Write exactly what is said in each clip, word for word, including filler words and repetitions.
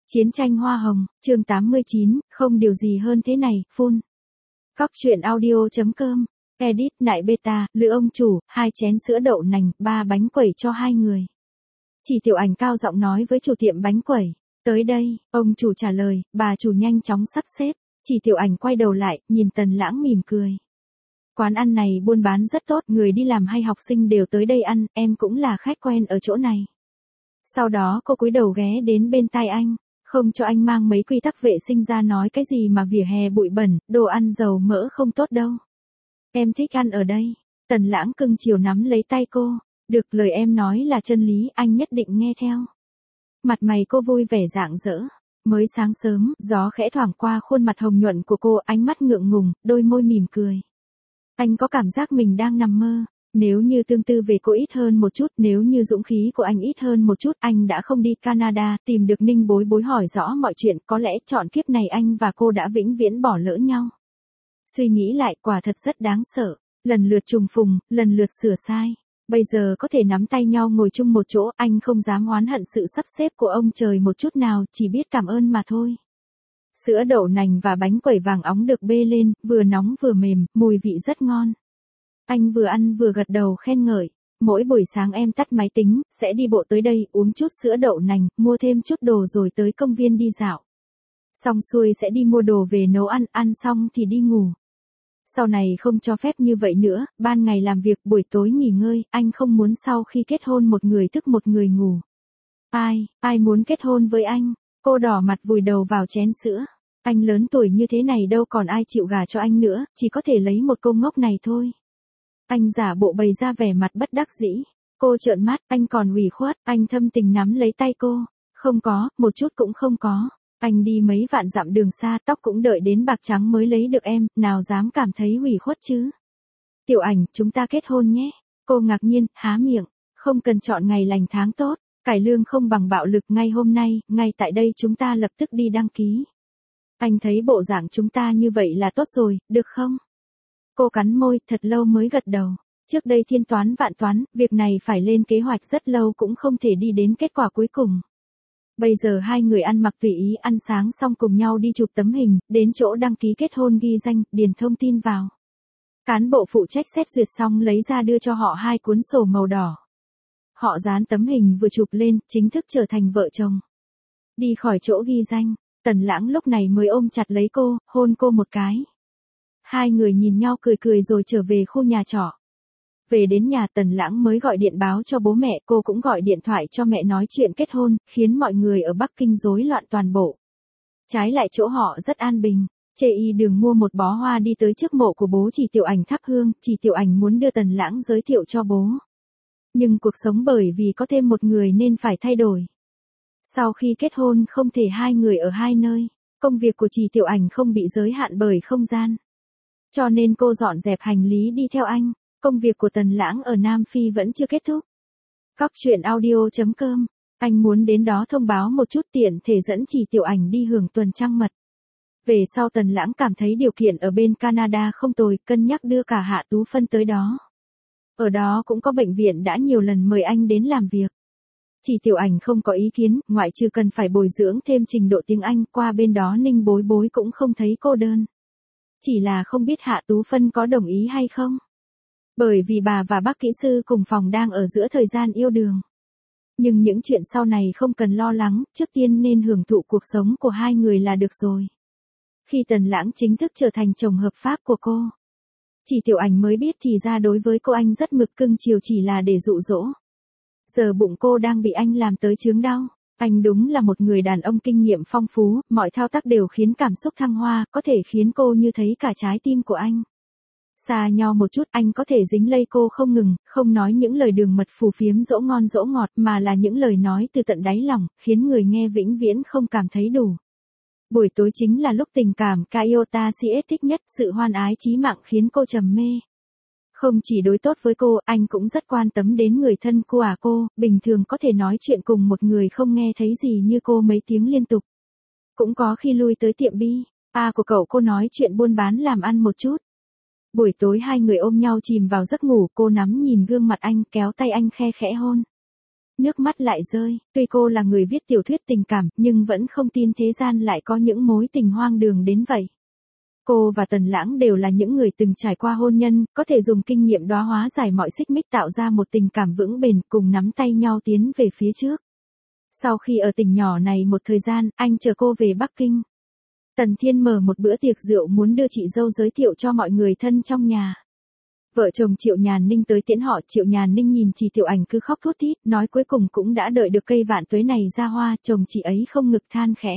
Chiến tranh hoa hồng, chương tám mươi chín, không điều gì hơn thế này, phun. Cóc truyện audio chấm com, edit nại beta, lựa ông chủ, hai chén sữa đậu nành, ba bánh quẩy cho hai người. Chỉ Tiểu Ảnh cao giọng nói với chủ tiệm bánh quẩy. Tới đây, ông chủ trả lời, bà chủ nhanh chóng sắp xếp. Chỉ Tiểu Ảnh quay đầu lại, nhìn Tần Lãng mỉm cười. Quán ăn này buôn bán rất tốt, người đi làm hay học sinh đều tới đây ăn, em cũng là khách quen ở chỗ này. Sau đó cô cúi đầu ghé đến bên tai anh. Không cho anh mang mấy quy tắc vệ sinh ra nói cái gì mà vỉa hè bụi bẩn, đồ ăn dầu mỡ không tốt đâu. Em thích ăn ở đây. Tần Lãng cưng chiều nắm lấy tay cô. Được, lời em nói là chân lý, anh nhất định nghe theo. Mặt mày cô vui vẻ rạng rỡ. Mới sáng sớm, gió khẽ thoảng qua khuôn mặt hồng nhuận của cô, ánh mắt ngượng ngùng, đôi môi mỉm cười. Anh có cảm giác mình đang nằm mơ. Nếu như tương tư về cô ít hơn một chút, nếu như dũng khí của anh ít hơn một chút, anh đã không đi Canada, tìm được Ninh Bối Bối hỏi rõ mọi chuyện, có lẽ chọn kiếp này anh và cô đã vĩnh viễn bỏ lỡ nhau. Suy nghĩ lại, quả thật rất đáng sợ, lần lượt trùng phùng, lần lượt sửa sai. Bây giờ có thể nắm tay nhau ngồi chung một chỗ, anh không dám oán hận sự sắp xếp của ông trời một chút nào, chỉ biết cảm ơn mà thôi. Sữa đậu nành và bánh quẩy vàng óng được bê lên, vừa nóng vừa mềm, mùi vị rất ngon. Anh vừa ăn vừa gật đầu khen ngợi. Mỗi buổi sáng em tắt máy tính, sẽ đi bộ tới đây, uống chút sữa đậu nành, mua thêm chút đồ rồi tới công viên đi dạo. Xong xuôi sẽ đi mua đồ về nấu ăn, ăn xong thì đi ngủ. Sau này không cho phép như vậy nữa, ban ngày làm việc, buổi tối nghỉ ngơi, anh không muốn sau khi kết hôn một người thức một người ngủ. Ai, ai muốn kết hôn với anh? Cô đỏ mặt vùi đầu vào chén sữa. Anh lớn tuổi như thế này đâu còn ai chịu gả cho anh nữa, chỉ có thể lấy một cô ngốc này thôi. Anh giả bộ bày ra vẻ mặt bất đắc dĩ. Cô trợn mắt, anh còn ủy khuất, anh thâm tình nắm lấy tay cô. Không có, một chút cũng không có. Anh đi mấy vạn dặm đường xa, tóc cũng đợi đến bạc trắng mới lấy được em, nào dám cảm thấy ủy khuất chứ. Tiểu Ảnh, chúng ta kết hôn nhé. Cô ngạc nhiên, há miệng. Không cần chọn ngày lành tháng tốt. Cải lương không bằng bạo lực, ngay hôm nay, ngay tại đây chúng ta lập tức đi đăng ký. Anh thấy bộ dạng chúng ta như vậy là tốt rồi, được không? Cô cắn môi, thật lâu mới gật đầu. Trước đây thiên toán vạn toán, việc này phải lên kế hoạch rất lâu cũng không thể đi đến kết quả cuối cùng. Bây giờ hai người ăn mặc tùy ý, ăn sáng xong cùng nhau đi chụp tấm hình, đến chỗ đăng ký kết hôn ghi danh, điền thông tin vào. Cán bộ phụ trách xét duyệt xong lấy ra đưa cho họ hai cuốn sổ màu đỏ. Họ dán tấm hình vừa chụp lên, chính thức trở thành vợ chồng. Đi khỏi chỗ ghi danh, Tần Lãng lúc này mới ôm chặt lấy cô, hôn cô một cái. Hai người nhìn nhau cười cười rồi trở về khu nhà trọ. Về đến nhà Tần Lãng mới gọi điện báo cho bố mẹ, cô cũng gọi điện thoại cho mẹ nói chuyện kết hôn, khiến mọi người ở Bắc Kinh rối loạn toàn bộ. Trái lại chỗ họ rất an bình, Chê Y Đường mua một bó hoa đi tới trước mộ của bố Chỉ Tiểu Ảnh thắp hương, Chỉ Tiểu Ảnh muốn đưa Tần Lãng giới thiệu cho bố. Nhưng cuộc sống bởi vì có thêm một người nên phải thay đổi. Sau khi kết hôn không thể hai người ở hai nơi, công việc của Chỉ Tiểu Ảnh không bị giới hạn bởi không gian. Cho nên cô dọn dẹp hành lý đi theo anh. Công việc của Tần Lãng ở Nam Phi vẫn chưa kết thúc. Cóc truyện audio chấm com. Anh muốn đến đó thông báo một chút tiện thể dẫn Chỉ Tiểu Ảnh đi hưởng tuần trăng mật. Về sau Tần Lãng cảm thấy điều kiện ở bên Canada không tồi, cân nhắc đưa cả Hạ Tú Phân tới đó. Ở đó cũng có bệnh viện đã nhiều lần mời anh đến làm việc. Chỉ Tiểu Ảnh không có ý kiến, ngoại trừ cần phải bồi dưỡng thêm trình độ tiếng Anh, qua bên đó Ninh Bối Bối cũng không thấy cô đơn. Chỉ là không biết Hạ Tú Phân có đồng ý hay không. Bởi vì bà và bác kỹ sư cùng phòng đang ở giữa thời gian yêu đương. Nhưng những chuyện sau này không cần lo lắng, trước tiên nên hưởng thụ cuộc sống của hai người là được rồi. Khi Tần Lãng chính thức trở thành chồng hợp pháp của cô, Chỉ Tiểu Ảnh mới biết thì ra đối với cô anh rất mực cưng chiều chỉ là để dụ dỗ. Giờ bụng cô đang bị anh làm tới chướng đau. Anh đúng là một người đàn ông kinh nghiệm phong phú, mọi thao tác đều khiến cảm xúc thăng hoa, có thể khiến cô như thấy cả trái tim của anh. Xa nhau một chút anh có thể dính lây cô không ngừng, không nói những lời đường mật phù phiếm dỗ ngon dỗ ngọt mà là những lời nói từ tận đáy lòng, khiến người nghe vĩnh viễn không cảm thấy đủ. Buổi tối chính là lúc tình cảm Kyota xê ét thích nhất, sự hoan ái chí mạng khiến cô trầm mê. Không chỉ đối tốt với cô, anh cũng rất quan tâm đến người thân của à cô, bình thường có thể nói chuyện cùng một người không nghe thấy gì như cô mấy tiếng liên tục. Cũng có khi lui tới tiệm bi, a của cậu cô nói chuyện buôn bán làm ăn một chút. Buổi tối hai người ôm nhau chìm vào giấc ngủ, cô nắm nhìn gương mặt anh, kéo tay anh khe khẽ hôn. Nước mắt lại rơi, tuy cô là người viết tiểu thuyết tình cảm, nhưng vẫn không tin thế gian lại có những mối tình hoang đường đến vậy. Cô và Tần Lãng đều là những người từng trải qua hôn nhân, có thể dùng kinh nghiệm đóa hóa giải mọi xích mích tạo ra một tình cảm vững bền, cùng nắm tay nhau tiến về phía trước. Sau khi ở tỉnh nhỏ này một thời gian, anh chờ cô về Bắc Kinh. Tần Thiên mở một bữa tiệc rượu muốn đưa chị dâu giới thiệu cho mọi người thân trong nhà. Vợ chồng Triệu Nhàn Ninh tới tiễn họ, Triệu Nhàn Ninh nhìn chị Tiểu Ảnh cứ khóc thút thít, nói cuối cùng cũng đã đợi được cây vạn tuế này ra hoa, chồng chị ấy không ngực than khẽ.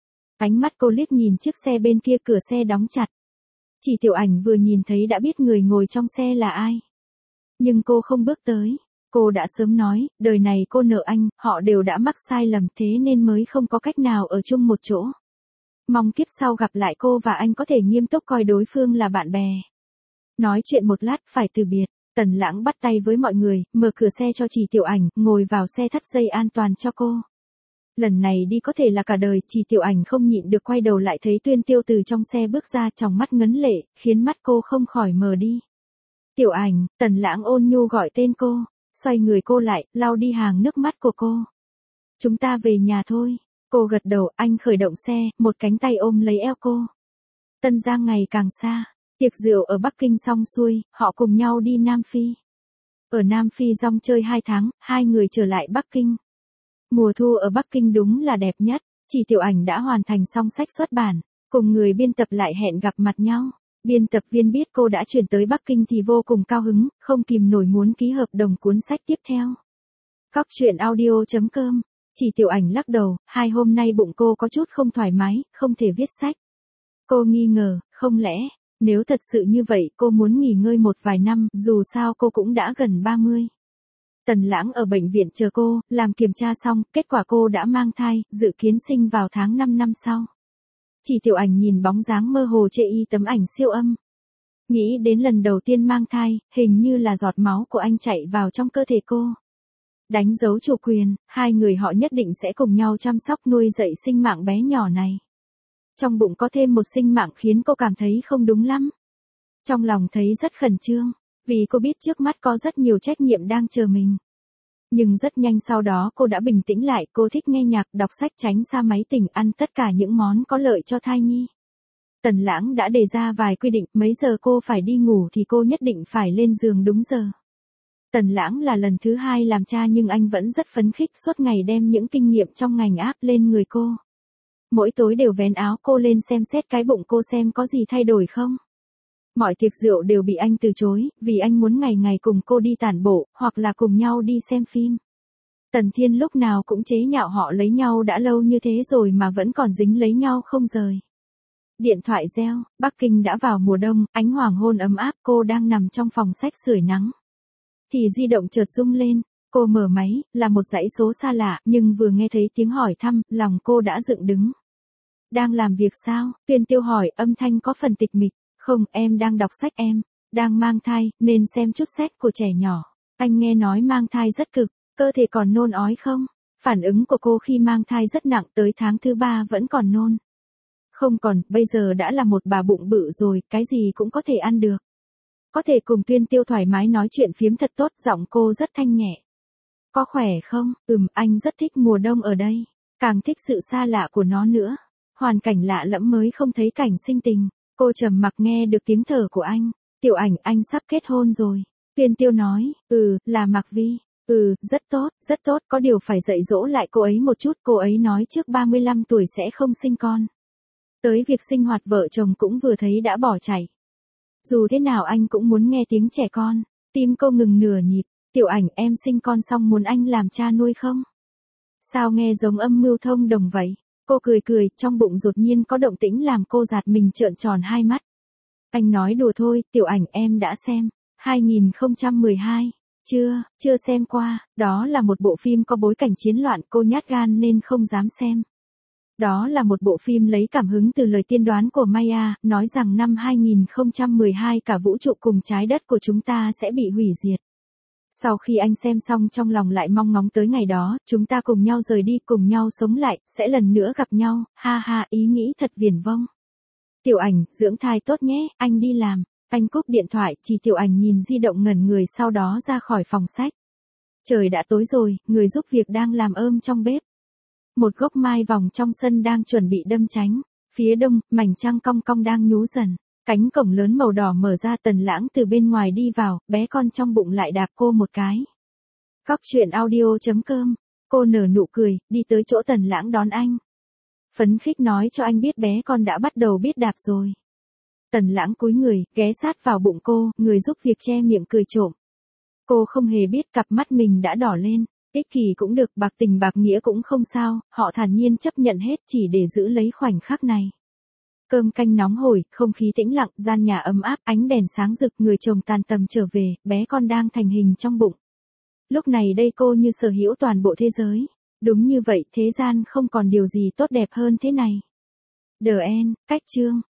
Ánh mắt cô liếc nhìn chiếc xe bên kia, cửa xe đóng chặt. Chị Tiểu Ảnh vừa nhìn thấy đã biết người ngồi trong xe là ai. Nhưng cô không bước tới. Cô đã sớm nói, đời này cô nợ anh, họ đều đã mắc sai lầm thế nên mới không có cách nào ở chung một chỗ. Mong kiếp sau gặp lại cô và anh có thể nghiêm túc coi đối phương là bạn bè. Nói chuyện một lát phải từ biệt, Tần Lãng bắt tay với mọi người, mở cửa xe cho chị Tiểu Ảnh, ngồi vào xe thắt dây an toàn cho cô. Lần này đi có thể là cả đời, chị Tiểu Ảnh không nhịn được quay đầu lại thấy Tuyên Tiêu từ trong xe bước ra, tròng mắt ngấn lệ, khiến mắt cô không khỏi mờ đi. Tiểu Ảnh, Tần Lãng ôn nhu gọi tên cô, xoay người cô lại, lau đi hàng nước mắt của cô. Chúng ta về nhà thôi. Cô gật đầu, anh khởi động xe, một cánh tay ôm lấy eo cô. Tân Giang ngày càng xa. Tiệc rượu ở Bắc Kinh xong xuôi, họ cùng nhau đi Nam Phi. Ở Nam Phi rong chơi hai tháng, hai người trở lại Bắc Kinh. Mùa thu ở Bắc Kinh đúng là đẹp nhất. Chị Tiểu Ảnh đã hoàn thành xong sách xuất bản, cùng người biên tập lại hẹn gặp mặt nhau. Biên tập viên biết cô đã chuyển tới Bắc Kinh thì vô cùng cao hứng, không kìm nổi muốn ký hợp đồng cuốn sách tiếp theo. Cóc truyện audio chấm com. Chị Tiểu Ảnh lắc đầu, hai hôm nay bụng cô có chút không thoải mái, không thể viết sách. Cô nghi ngờ, không lẽ, nếu thật sự như vậy cô muốn nghỉ ngơi một vài năm, dù sao cô cũng đã gần ba mươi. Tần Lãng ở bệnh viện chờ cô, làm kiểm tra xong, kết quả cô đã mang thai, dự kiến sinh vào tháng năm năm sau. Chị Tiểu Ảnh nhìn bóng dáng mơ hồ chê y tấm ảnh siêu âm. Nghĩ đến lần đầu tiên mang thai, hình như là giọt máu của anh chạy vào trong cơ thể cô. Đánh dấu chủ quyền, hai người họ nhất định sẽ cùng nhau chăm sóc nuôi dạy sinh mạng bé nhỏ này. Trong bụng có thêm một sinh mạng khiến cô cảm thấy không đúng lắm. Trong lòng thấy rất khẩn trương, vì cô biết trước mắt có rất nhiều trách nhiệm đang chờ mình. Nhưng rất nhanh sau đó cô đã bình tĩnh lại, cô thích nghe nhạc, đọc sách, tránh xa máy tính, ăn tất cả những món có lợi cho thai nhi. Tần Lãng đã đề ra vài quy định, mấy giờ cô phải đi ngủ thì cô nhất định phải lên giường đúng giờ. Tần Lãng là lần thứ hai làm cha nhưng anh vẫn rất phấn khích, suốt ngày đem những kinh nghiệm trong ngành áp lên người cô. Mỗi tối đều vén áo cô lên xem xét cái bụng cô xem có gì thay đổi không. Mọi tiệc rượu đều bị anh từ chối, vì anh muốn ngày ngày cùng cô đi tản bộ, hoặc là cùng nhau đi xem phim. Tần Thiên lúc nào cũng chế nhạo họ lấy nhau đã lâu như thế rồi mà vẫn còn dính lấy nhau không rời. Điện thoại reo, Bắc Kinh đã vào mùa đông, ánh hoàng hôn ấm áp, cô đang nằm trong phòng sách sưởi nắng. Thì di động chợt rung lên, cô mở máy, là một dãy số xa lạ, nhưng vừa nghe thấy tiếng hỏi thăm, lòng cô đã dựng đứng. Đang làm việc sao? Tuyên Tiêu hỏi, âm thanh có phần tịch mịch. Không, em đang đọc sách, em đang mang thai, nên xem chút sách của trẻ nhỏ. Anh nghe nói mang thai rất cực, cơ thể còn nôn ói không? Phản ứng của cô khi mang thai rất nặng, tới tháng thứ ba vẫn còn nôn. Không còn, bây giờ đã là một bà bụng bự rồi, cái gì cũng có thể ăn được. Có thể cùng Tuyên Tiêu thoải mái nói chuyện phiếm thật tốt, giọng cô rất thanh nhẹ. Có khỏe không? Ừm, anh rất thích mùa đông ở đây. Càng thích sự xa lạ của nó nữa. Hoàn cảnh lạ lẫm mới không thấy cảnh sinh tình. Cô trầm mặc nghe được tiếng thở của anh. Tiểu Ảnh, anh sắp kết hôn rồi. Tuyên Tiêu nói, ừ, là Mạc Vi. Ừ, rất tốt, rất tốt, có điều phải dạy dỗ lại cô ấy một chút. Cô ấy nói trước ba mươi lăm tuổi sẽ không sinh con. Tới việc sinh hoạt vợ chồng cũng vừa thấy đã bỏ chạy. Dù thế nào anh cũng muốn nghe tiếng trẻ con. Tim cô ngừng nửa nhịp. Tiểu Ảnh, em sinh con xong muốn anh làm cha nuôi không? Sao nghe giống âm mưu thông đồng vậy? Cô cười cười, trong bụng đột nhiên có động tĩnh làm cô giạt mình trợn tròn hai mắt. Anh nói đùa thôi, Tiểu Ảnh, em đã xem. hai không một hai. Chưa, chưa xem qua, đó là một bộ phim có bối cảnh chiến loạn, cô nhát gan nên không dám xem. Đó là một bộ phim lấy cảm hứng từ lời tiên đoán của Maya, nói rằng năm hai không một hai cả vũ trụ cùng trái đất của chúng ta sẽ bị hủy diệt. Sau khi anh xem xong trong lòng lại mong ngóng tới ngày đó, chúng ta cùng nhau rời đi, cùng nhau sống lại, sẽ lần nữa gặp nhau, ha ha, ý nghĩ thật viển vông. Tiểu Ảnh, dưỡng thai tốt nhé, anh đi làm. Anh cúp điện thoại, chỉ Tiểu Ảnh nhìn di động ngẩn người sau đó ra khỏi phòng sách. Trời đã tối rồi, người giúp việc đang làm ơm trong bếp. Một gốc mai vòng trong sân đang chuẩn bị đâm chánh. Phía đông, mảnh trăng cong cong đang nhú dần. Cánh cổng lớn màu đỏ mở ra, Tần Lãng từ bên ngoài đi vào, bé con trong bụng lại đạp cô một cái. Cóc truyện audio chấm com. Cô nở nụ cười, đi tới chỗ Tần Lãng đón anh. Phấn khích nói cho anh biết bé con đã bắt đầu biết đạp rồi. Tần Lãng cúi người, ghé sát vào bụng cô, người giúp việc che miệng cười trộm. Cô không hề biết cặp mắt mình đã đỏ lên. Ích kỷ cũng được, bạc tình bạc nghĩa cũng không sao, họ thản nhiên chấp nhận hết chỉ để giữ lấy khoảnh khắc này. Cơm canh nóng hổi, không khí tĩnh lặng, gian nhà ấm áp, ánh đèn sáng rực, người chồng tàn tầm trở về, bé con đang thành hình trong bụng. Lúc này đây cô như sở hữu toàn bộ thế giới. Đúng như vậy, thế gian không còn điều gì tốt đẹp hơn thế này. The End, cách chương.